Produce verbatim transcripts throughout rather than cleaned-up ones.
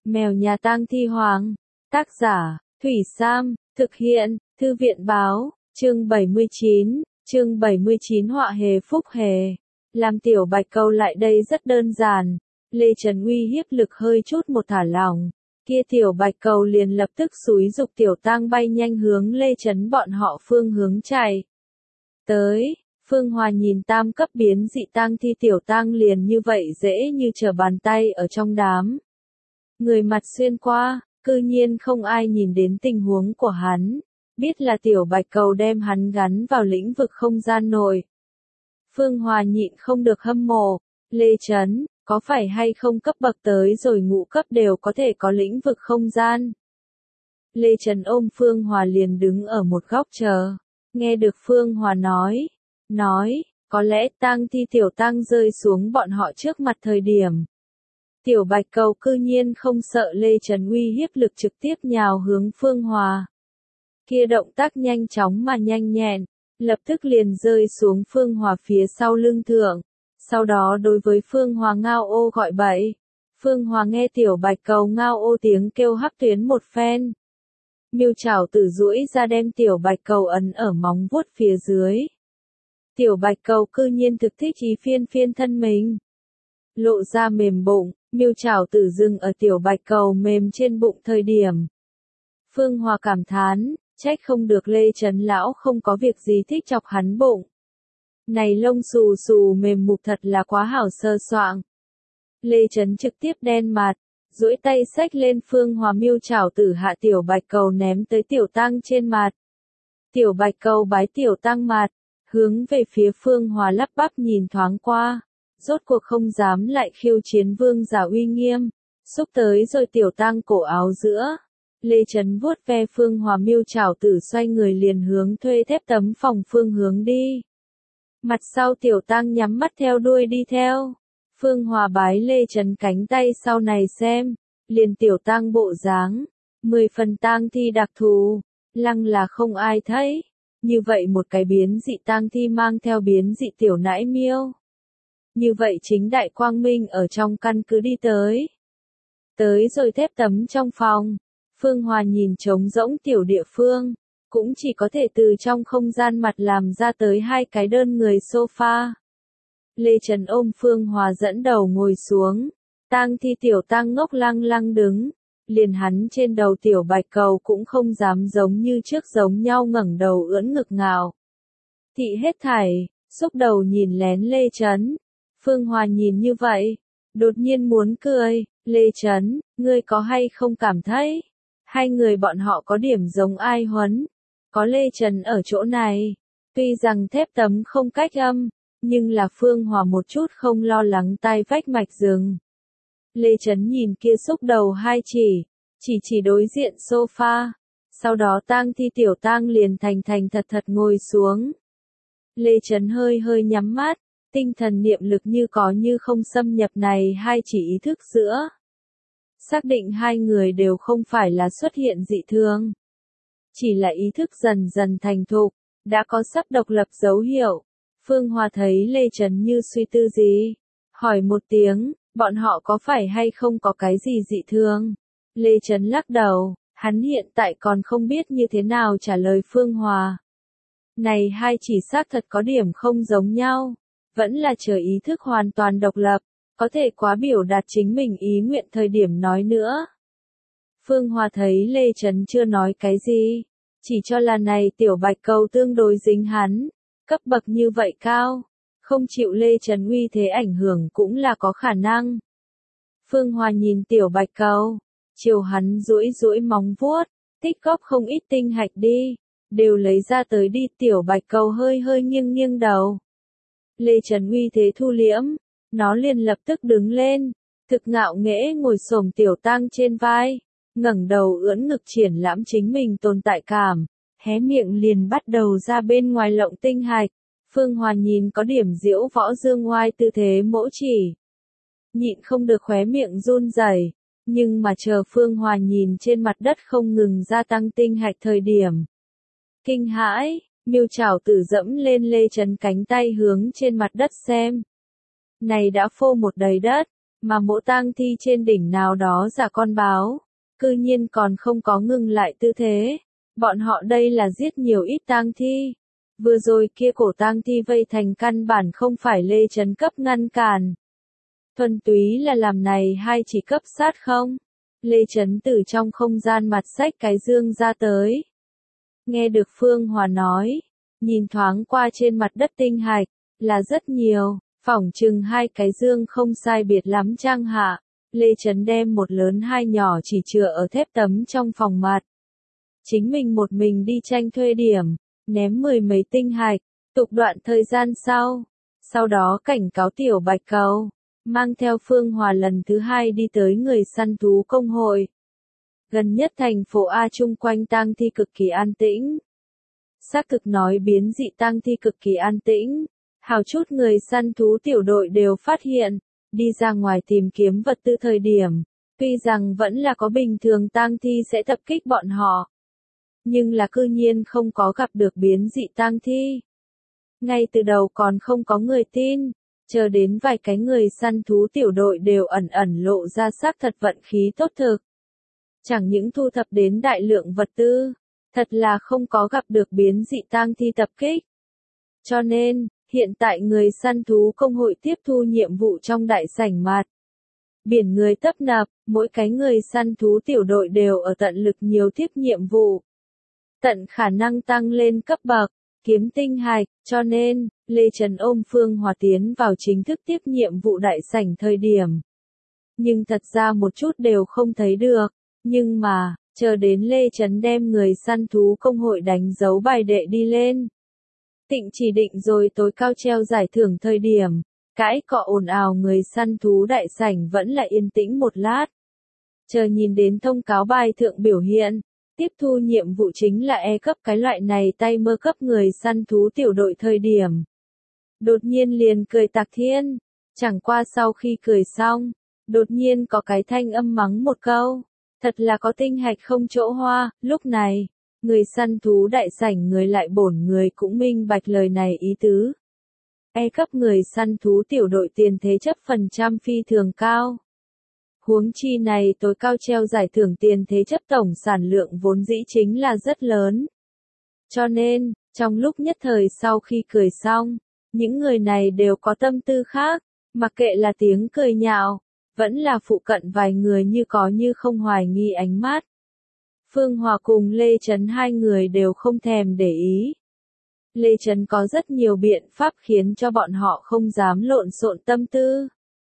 Mèo nhà tang thi hoàng. Tác giả, Thủy Sam, thực hiện, Thư viện báo, chương bảy mươi chín, chương bảy mươi chín họa hề phúc hề. Làm tiểu bạch câu lại đây rất đơn giản. Lê Trần uy hiếp lực hơi chút một thả lỏng. Kia tiểu bạch cầu liền lập tức xúi dục tiểu tang bay nhanh hướng Lê Trấn bọn họ phương hướng chạy. Tới, Phương Hòa nhìn tam cấp biến dị tang thi tiểu tang liền như vậy dễ như trở bàn tay ở trong đám. Người mặt xuyên qua, cư nhiên không ai nhìn đến tình huống của hắn, biết là tiểu bạch cầu đem hắn gắn vào lĩnh vực không gian nội. Phương Hòa nhịn không được hâm mộ, Lê Trấn, có phải hay không cấp bậc tới rồi ngũ cấp đều có thể có lĩnh vực không gian. Lê Trấn ôm Phương Hòa liền đứng ở một góc chờ, nghe được Phương Hòa nói, nói, có lẽ tang thi tiểu tang rơi xuống bọn họ trước mặt thời điểm. Tiểu bạch cầu cư nhiên không sợ Lê Trấn uy hiếp lực trực tiếp nhào hướng Phương Hòa. Kia động tác nhanh chóng mà nhanh nhẹn, lập tức liền rơi xuống Phương Hòa phía sau lưng thượng. Sau đó đối với Phương Hòa ngao ô gọi bậy. Phương Hòa nghe tiểu bạch cầu ngao ô tiếng kêu hắc tuyến một phen. Miêu chảo tử duỗi ra đem tiểu bạch cầu ấn ở móng vuốt phía dưới. Tiểu bạch cầu cư nhiên thực thích ý phiên phiên thân mình. Lộ ra mềm bụng, miêu chảo tử dừng ở tiểu bạch cầu mềm trên bụng thời điểm. Phương Hòa cảm thán, trách không được Lê Trấn lão không có việc gì thích chọc hắn bụng. Này lông xù xù mềm mục thật là quá hảo sơ soạng. Lê Trấn trực tiếp đen mặt, duỗi tay xách lên Phương Hòa miêu chảo tử hạ tiểu bạch cầu ném tới tiểu tang trên mặt. Tiểu bạch cầu bái tiểu tang mặt, hướng về phía Phương Hòa lắp bắp nhìn thoáng qua, rốt cuộc không dám lại khiêu chiến vương giả uy nghiêm, xúc tới rồi tiểu tang cổ áo giữa. Lê Trấn vuốt ve Phương Hòa miêu chảo tử xoay người liền hướng thuê thép tấm phòng phương hướng đi. Mặt sau tiểu tang nhắm mắt theo đuôi đi theo. Phương Hòa bái Lê Trấn cánh tay sau này xem, liền tiểu tang bộ dáng, mười phần tang thi đặc thù, lăng là không ai thấy. Như vậy một cái biến dị tang thi mang theo biến dị tiểu nãi miêu. Như vậy chính đại quang minh ở trong căn cứ đi tới. Tới rồi thép tấm trong phòng, Phương Hòa nhìn trống rỗng tiểu địa phương, cũng chỉ có thể từ trong không gian mặt làm ra tới hai cái đơn người sofa. Lê Trấn ôm Phương Hòa dẫn đầu ngồi xuống, tang thi tiểu tang ngốc lăng lăng đứng, liền hắn trên đầu tiểu bạch cầu cũng không dám giống như trước giống nhau ngẩng đầu ưỡn ngực ngào. Thị hết thảy, xúc đầu nhìn lén Lê Trấn. Phương Hòa nhìn như vậy, đột nhiên muốn cười, Lê Trấn, ngươi có hay không cảm thấy, hai người bọn họ có điểm giống ai huấn, có Lê Trấn ở chỗ này, tuy rằng thép tấm không cách âm, nhưng là Phương Hòa một chút không lo lắng tai vách mạch rừng. Lê Trấn nhìn kia xúc đầu hai chỉ, chỉ chỉ đối diện sofa, sau đó tang thi tiểu tang liền thành thành thật thật ngồi xuống. Lê Trấn hơi hơi nhắm mắt, tinh thần niệm lực như có như không xâm nhập này hai chỉ ý thức giữa. Xác định hai người đều không phải là xuất hiện dị thường. Chỉ là ý thức dần dần thành thục, đã có sắp độc lập dấu hiệu. Phương Hòa thấy Lê Trấn như suy tư gì, hỏi một tiếng, bọn họ có phải hay không có cái gì dị thường? Lê Trấn lắc đầu, hắn hiện tại còn không biết như thế nào trả lời Phương Hòa. Này hai chỉ xác thật có điểm không giống nhau, vẫn là chờ ý thức hoàn toàn độc lập, có thể quá biểu đạt chính mình ý nguyện thời điểm nói nữa. Phương Hòa thấy Lê Trấn chưa nói cái gì, chỉ cho là này tiểu bạch cầu tương đối dính hắn, cấp bậc như vậy cao, không chịu Lê Trấn uy thế ảnh hưởng cũng là có khả năng. Phương Hòa nhìn tiểu bạch cầu, chiều hắn duỗi duỗi móng vuốt, tích góp không ít tinh hạch đi, đều lấy ra tới đi. Tiểu bạch cầu hơi hơi nghiêng nghiêng đầu. Lê Trấn uy thế thu liễm, nó liền lập tức đứng lên, thực ngạo nghễ ngồi xổm tiểu tang trên vai, ngẩng đầu ưỡn ngực triển lãm chính mình tồn tại cảm, hé miệng liền bắt đầu ra bên ngoài lộng tinh hạch. Phương Hòa nhìn có điểm diễu võ dương ngoai tư thế mỗ chỉ, nhịn không được khóe miệng run rẩy, nhưng mà chờ Phương Hòa nhìn trên mặt đất không ngừng gia tăng tinh hạch thời điểm. Kinh hãi, miêu chảo tử dẫm lên Lê Trấn cánh tay hướng trên mặt đất xem. Này đã phô một đầy đất, mà mộ tang thi trên đỉnh nào đó giả con báo, cư nhiên còn không có ngừng lại tư thế. Bọn họ đây là giết nhiều ít tang thi. Vừa rồi kia cổ tang thi vây thành căn bản không phải Lê Chấn cấp ngăn cản. Thuần túy là làm này hai chỉ cấp sát không. Lê Chấn từ trong không gian mặt xách cái dương ra tới. Nghe được Phương Hòa nói, nhìn thoáng qua trên mặt đất tinh hạch, là rất nhiều, phỏng chừng hai cái dương không sai biệt lắm trang hạ. Lê Chấn đem một lớn hai nhỏ chỉ chừa ở thép tấm trong phòng mặt. Chính mình một mình đi tranh thuê điểm, ném mười mấy tinh hạch, tục đoạn thời gian sau. Sau đó cảnh cáo tiểu bạch cầu, mang theo Phương Hòa lần thứ hai đi tới người săn thú công hội. Gần nhất thành phố A chung quanh tang thi cực kỳ an tĩnh. Xác thực nói biến dị tang thi cực kỳ an tĩnh. Hào chút người săn thú tiểu đội đều phát hiện, đi ra ngoài tìm kiếm vật tư thời điểm, tuy rằng vẫn là có bình thường tang thi sẽ tập kích bọn họ, nhưng là cư nhiên không có gặp được biến dị tang thi. Ngay từ đầu còn không có người tin, chờ đến vài cái người săn thú tiểu đội đều ẩn ẩn lộ ra xác thật vận khí tốt thực. Chẳng những thu thập đến đại lượng vật tư, thật là không có gặp được biến dị tang thi tập kích. Cho nên, hiện tại người săn thú công hội tiếp thu nhiệm vụ trong đại sảnh mặt. Biển người tấp nập, mỗi cái người săn thú tiểu đội đều ở tận lực nhiều tiếp nhiệm vụ. Tận khả năng tăng lên cấp bậc, kiếm tinh hạch, cho nên, Lê Trần ôm Phương Hòa tiến vào chính thức tiếp nhiệm vụ đại sảnh thời điểm. Nhưng thật ra một chút đều không thấy được, nhưng mà, chờ đến Lê Trần đem người săn thú công hội đánh dấu bài đệ đi lên. Tịnh chỉ định rồi tối cao treo giải thưởng thời điểm, cãi cọ ồn ào người săn thú đại sảnh vẫn là yên tĩnh một lát. Chờ nhìn đến thông cáo bài thượng biểu hiện, tiếp thu nhiệm vụ chính là E cấp cái loại này tay mơ cấp người săn thú tiểu đội thời điểm. Đột nhiên liền cười tạc thiên, chẳng qua sau khi cười xong, đột nhiên có cái thanh âm mắng một câu, thật là có tinh hạch không chỗ hoa. Lúc này, người săn thú đại sảnh người lại bổn người cũng minh bạch lời này ý tứ. E cấp người săn thú tiểu đội tiền thế chấp phần trăm phi thường cao. Huống chi này tối cao treo giải thưởng tiền thế chấp tổng sản lượng vốn dĩ chính là rất lớn. Cho nên, trong lúc nhất thời sau khi cười xong, những người này đều có tâm tư khác, mặc kệ là tiếng cười nhạo, vẫn là phụ cận vài người như có như không hoài nghi ánh mắt. Phương Hòa cùng Lê Trấn hai người đều không thèm để ý. Lê Trấn có rất nhiều biện pháp khiến cho bọn họ không dám lộn xộn tâm tư.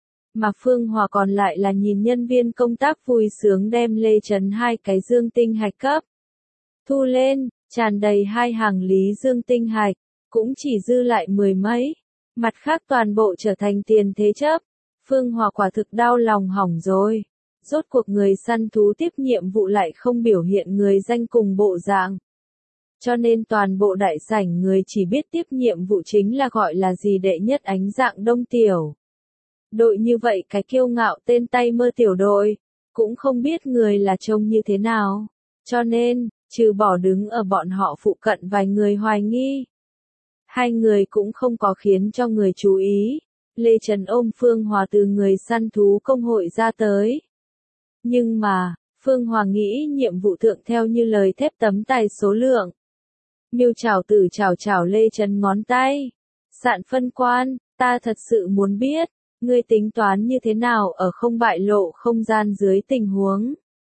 Mà Phương Hòa còn lại là nhìn nhân viên công tác vui sướng đem Lê Trấn hai cái dương tinh hạch cấp. Thu lên, tràn đầy hai hàng lý dương tinh hạch, cũng chỉ dư lại mười mấy. Mặt khác toàn bộ trở thành tiền thế chấp. Phương Hòa quả thực đau lòng hỏng rồi. Rốt cuộc người săn thú tiếp nhiệm vụ lại không biểu hiện người danh cùng bộ dạng. Cho nên toàn bộ đại sảnh người chỉ biết tiếp nhiệm vụ chính là gọi là gì đệ nhất ánh dạng đông tiểu. Đội như vậy cái kiêu ngạo tên tay mơ tiểu đội, cũng không biết người là trông như thế nào. Cho nên, trừ bỏ đứng ở bọn họ phụ cận vài người hoài nghi. Hai người cũng không có khiến cho người chú ý. Lê Trần ôm Phương Hòa từ người săn thú công hội ra tới. Nhưng mà, Phương Hòa nghĩ nhiệm vụ thượng theo như lời thép tấm tài số lượng. Miêu chảo tử chảo chảo Lê Trần ngón tay. Sạn phân quan, ta thật sự muốn biết, ngươi tính toán như thế nào ở không bại lộ không gian dưới tình huống.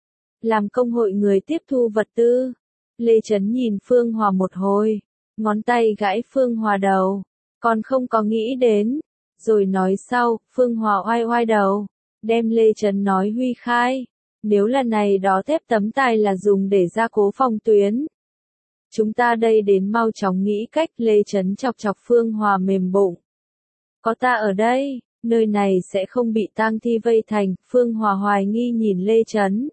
Làm công hội người tiếp thu vật tư. Lê Trấn nhìn Phương Hòa một hồi, ngón tay gãi Phương Hòa đầu, còn không có nghĩ đến. Rồi nói sau, Phương Hòa oai oai đầu, đem Lê Trấn nói huy khai. Nếu là này đó thép tấm tài là dùng để gia cố phòng tuyến. Chúng ta đây đến mau chóng nghĩ cách. Lê Trấn chọc chọc Phương Hòa mềm bụng. Có ta ở đây, nơi này sẽ không bị tang thi vây thành. Phương Hòa hoài nghi nhìn Lê Trấn.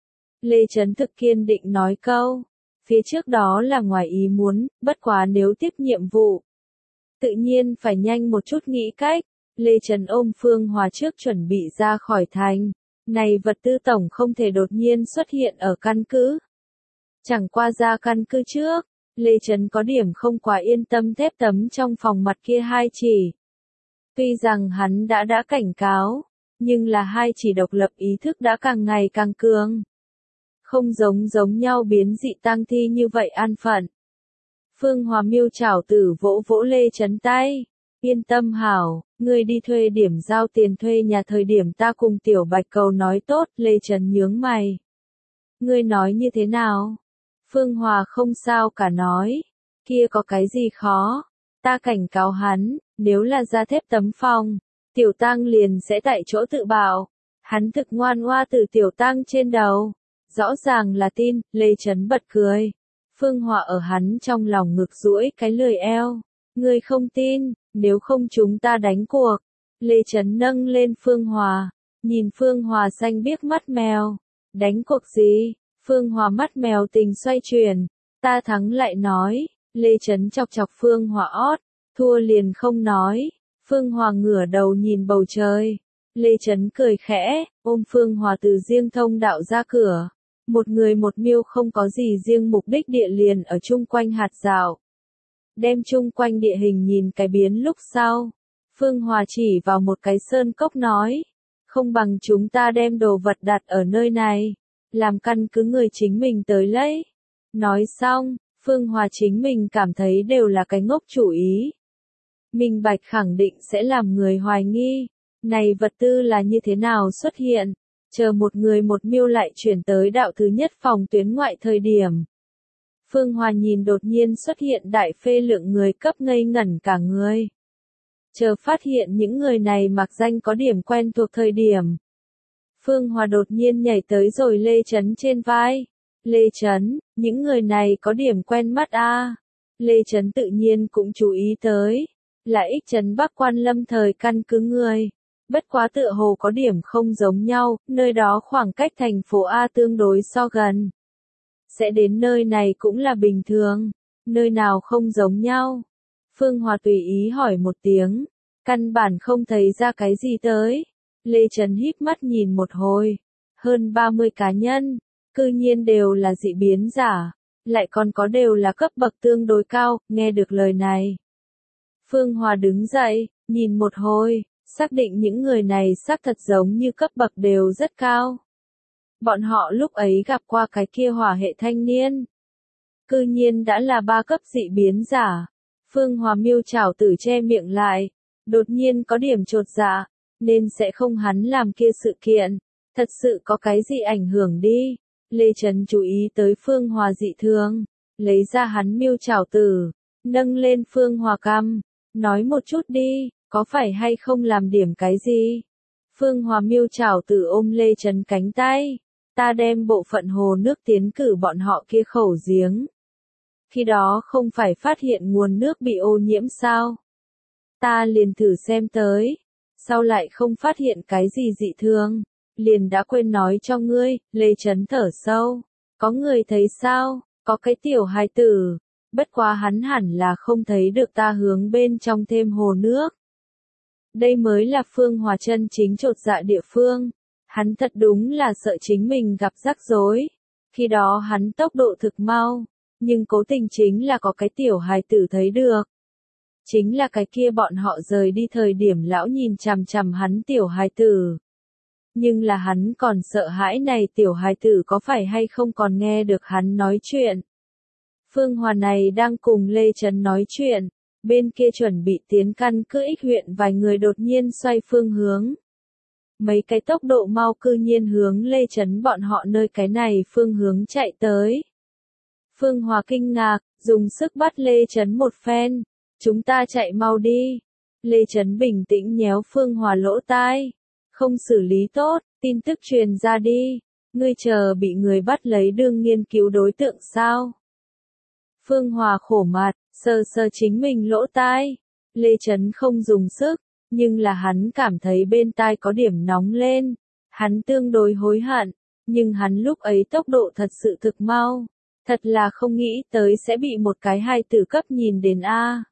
Lê Trấn thực kiên định nói câu. Phía trước đó là ngoài ý muốn, bất quá nếu tiếp nhiệm vụ. Tự nhiên phải nhanh một chút nghĩ cách. Lê Trấn ôm Phương Hòa trước chuẩn bị ra khỏi thành. Này vật tư tổng không thể đột nhiên xuất hiện ở căn cứ. Chẳng qua ra căn cứ trước, Lê Trấn có điểm không quá yên tâm thép tấm trong phòng mặt kia hai chỉ. Tuy rằng hắn đã đã cảnh cáo, nhưng là hai chỉ độc lập ý thức đã càng ngày càng cường. Không giống giống nhau biến dị tang thi như vậy an phận. Phương Hòa miêu chảo tử vỗ vỗ Lê Chấn tay. Yên tâm hảo, ngươi đi thuê điểm giao tiền thuê nhà thời điểm ta cùng Tiểu Bạch Cầu nói tốt. Lê Chấn nhướng mày. Ngươi nói như thế nào? Phương Hòa không sao cả nói. Kia có cái gì khó? Ta cảnh cáo hắn, nếu là da thép tấm phong, Tiểu Tăng liền sẽ tại chỗ tự bạo. Hắn thực ngoan ngoa từ Tiểu Tăng trên đầu. Rõ ràng là tin. Lê Chấn bật cười. Phương Hòa ở hắn trong lòng ngực duỗi cái lười eo. Ngươi không tin, nếu không chúng ta đánh cuộc. Lê Chấn nâng lên Phương Hòa, nhìn Phương Hòa xanh biếc mắt mèo. Đánh cuộc gì? Phương Hòa mắt mèo tình xoay chuyển. Ta thắng lại nói. Lê Chấn chọc chọc Phương Hòa ót, thua liền không nói. Phương Hòa ngửa đầu nhìn bầu trời. Lê Chấn cười khẽ, ôm Phương Hòa từ riêng thông đạo ra cửa. Một người một miêu không có gì riêng mục đích địa liền ở chung quanh hạt dạo. Đem chung quanh địa hình nhìn cái biến lúc sau. Phương Hòa chỉ vào một cái sơn cốc nói. Không bằng chúng ta đem đồ vật đặt ở nơi này. Làm căn cứ người chính mình tới lấy. Nói xong, Phương Hòa chính mình cảm thấy đều là cái ngốc chủ ý. Minh Bạch khẳng định sẽ làm người hoài nghi. Này vật tư là như thế nào xuất hiện? Chờ một người một miêu lại chuyển tới đạo thứ nhất phòng tuyến ngoại thời điểm. Phương Hòa nhìn đột nhiên xuất hiện đại phê lượng người cấp ngây ngẩn cả người. Chờ phát hiện những người này mặc danh có điểm quen thuộc thời điểm. Phương Hòa đột nhiên nhảy tới rồi Lê Chấn trên vai. Lê Chấn, những người này có điểm quen mắt a. À. Lê Chấn tự nhiên cũng chú ý tới. Là Ích Trấn Bắc Quan Lâm thời căn cứ người. Bất quá tựa hồ có điểm không giống nhau, nơi đó khoảng cách thành phố A tương đối so gần. Sẽ đến nơi này cũng là bình thường, nơi nào không giống nhau. Phương Hòa tùy ý hỏi một tiếng, căn bản không thấy ra cái gì tới. Lê Trấn híp mắt nhìn một hồi, hơn ba mươi cá nhân, cư nhiên đều là dị biến giả, lại còn có đều là cấp bậc tương đối cao, nghe được lời này. Phương Hòa đứng dậy, nhìn một hồi. Xác định những người này xác thật giống như cấp bậc đều rất cao. Bọn họ lúc ấy gặp qua cái kia hỏa hệ thanh niên. Cư nhiên đã là ba cấp dị biến giả. Phương Hòa miêu chảo tử che miệng lại. Đột nhiên có điểm chột dạ. Nên sẽ không hắn làm kia sự kiện. Thật sự có cái gì ảnh hưởng đi. Lê Trấn chú ý tới Phương Hòa dị thường. Lấy ra hắn miêu chảo tử. Nâng lên Phương Hòa cằm. Nói một chút đi. Có phải hay không làm điểm cái gì? Phương Hòa miêu chảo tử ôm Lê Trấn cánh tay. Ta đem bộ phận hồ nước tiến cử bọn họ kia khẩu giếng. Khi đó không phải phát hiện nguồn nước bị ô nhiễm sao? Ta liền thử xem tới. Sau lại không phát hiện cái gì dị thường. Liền đã quên nói cho ngươi. Lê Trấn thở sâu. Có người thấy sao? Có cái tiểu hài tử. Bất quá hắn hẳn là không thấy được ta hướng bên trong thêm hồ nước. Đây mới là Phương Hòa chân chính chột dạ địa phương. Hắn thật đúng là sợ chính mình gặp rắc rối. Khi đó hắn tốc độ thực mau. Nhưng cố tình chính là có cái tiểu hài tử thấy được. Chính là cái kia bọn họ rời đi thời điểm lão nhìn chằm chằm hắn tiểu hài tử. Nhưng là hắn còn sợ hãi này tiểu hài tử có phải hay không còn nghe được hắn nói chuyện. Phương Hòa này đang cùng Lê Trấn nói chuyện. Bên kia chuẩn bị tiến căn cứ Ích huyện vài người đột nhiên xoay phương hướng. Mấy cái tốc độ mau cư nhiên hướng Lê Trấn bọn họ nơi cái này phương hướng chạy tới. Phương Hòa kinh ngạc, dùng sức bắt Lê Trấn một phen. Chúng ta chạy mau đi. Lê Trấn bình tĩnh nhéo Phương Hòa lỗ tai. Không xử lý tốt, tin tức truyền ra đi. Ngươi chờ bị người bắt lấy đương nghiên cứu đối tượng sao? Phương Hòa khổ mặt. Sờ sờ chính mình lỗ tai. Lê Trấn không dùng sức, nhưng là hắn cảm thấy bên tai có điểm nóng lên. Hắn tương đối hối hận, nhưng hắn lúc ấy tốc độ thật sự thực mau. Thật là không nghĩ tới sẽ bị một cái hai tử cấp nhìn đến A.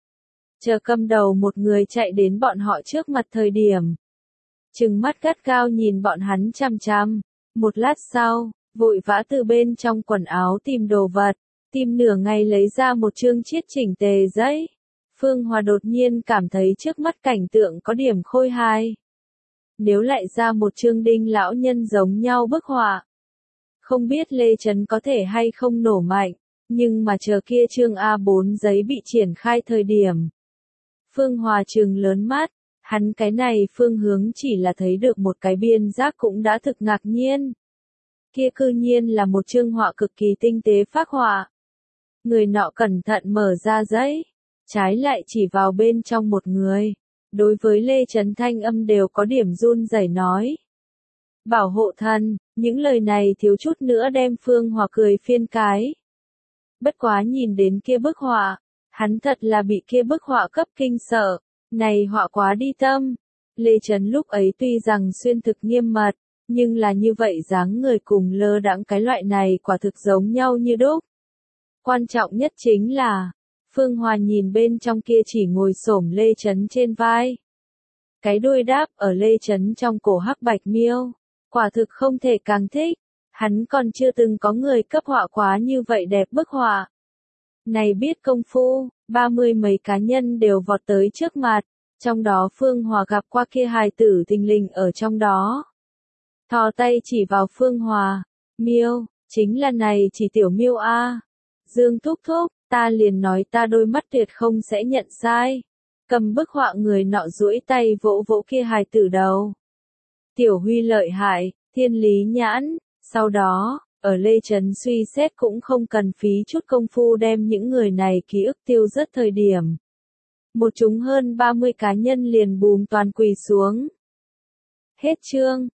Chờ cầm đầu một người chạy đến bọn họ trước mặt thời điểm. Trừng mắt gắt gao nhìn bọn hắn chăm chăm. Một lát sau, vội vã từ bên trong quần áo tìm đồ vật. Tìm nửa ngày lấy ra một chương chiết chỉnh tề giấy. Phương Hòa đột nhiên cảm thấy trước mắt cảnh tượng có điểm khôi hài. nếu lại ra một chương Đinh lão nhân giống nhau bức họa. Không biết Lê Chấn có thể hay không nổ mạnh, nhưng mà chờ kia chương A bốn giấy bị triển khai thời điểm. Phương Hòa trừng lớn mắt, hắn cái này phương hướng chỉ là thấy được một cái biên giác cũng đã thực ngạc nhiên. Kia cư nhiên là một chương họa cực kỳ tinh tế phác họa. Người nọ cẩn thận mở ra giấy, trái lại chỉ vào bên trong một người. Đối với Lê Chấn thanh âm đều có điểm run rẩy nói. Bảo hộ thần, những lời này thiếu chút nữa đem Phương Hòa cười phiên cái. Bất quá nhìn đến kia bức họa, hắn thật là bị kia bức họa cấp kinh sợ, này họa quá đi tâm. Lê Chấn lúc ấy tuy rằng xuyên thực nghiêm mật, nhưng là như vậy dáng người cùng lơ đãng cái loại này quả thực giống nhau như đúc. Quan trọng nhất chính là, Phương Hòa nhìn bên trong kia chỉ ngồi xổm Lê Chấn trên vai. Cái đuôi đáp ở Lê Chấn trong cổ hắc bạch miêu, quả thực không thể càng thích, hắn còn chưa từng có người cấp họa quá như vậy đẹp bức họa. Này biết công phu, ba mươi mấy cá nhân đều vọt tới trước mặt, trong đó Phương Hòa gặp qua kia hài tử thình lình ở trong đó. Thò tay chỉ vào Phương Hòa, miêu, chính là này chỉ tiểu miêu a. Dương thúc thúc, ta liền nói ta đôi mắt tuyệt không sẽ nhận sai. Cầm bức họa người nọ duỗi tay vỗ vỗ kia hài tử đầu. Tiểu Huy lợi hại, thiên lý nhãn, sau đó, ở Lê Chấn suy xét cũng không cần phí chút công phu đem những người này ký ức tiêu rất thời điểm. Một chúng hơn ba mươi cá nhân liền bùm toàn quỳ xuống. Hết chương.